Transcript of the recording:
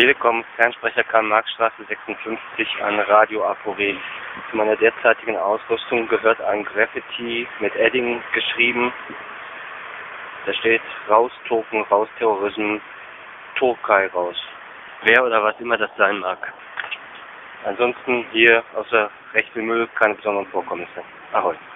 Telekom, Fernsprecher Karl-Marx-Straße 56 an Radio AVW. Zu meiner derzeitigen Ausrüstung gehört ein Graffiti mit Edding geschrieben. Da steht raus Token, raus Terrorismus, Türkei raus. Wer oder was immer das sein mag. Ansonsten hier außer recht viel Müll keine besonderen Vorkommnisse. Ahoi.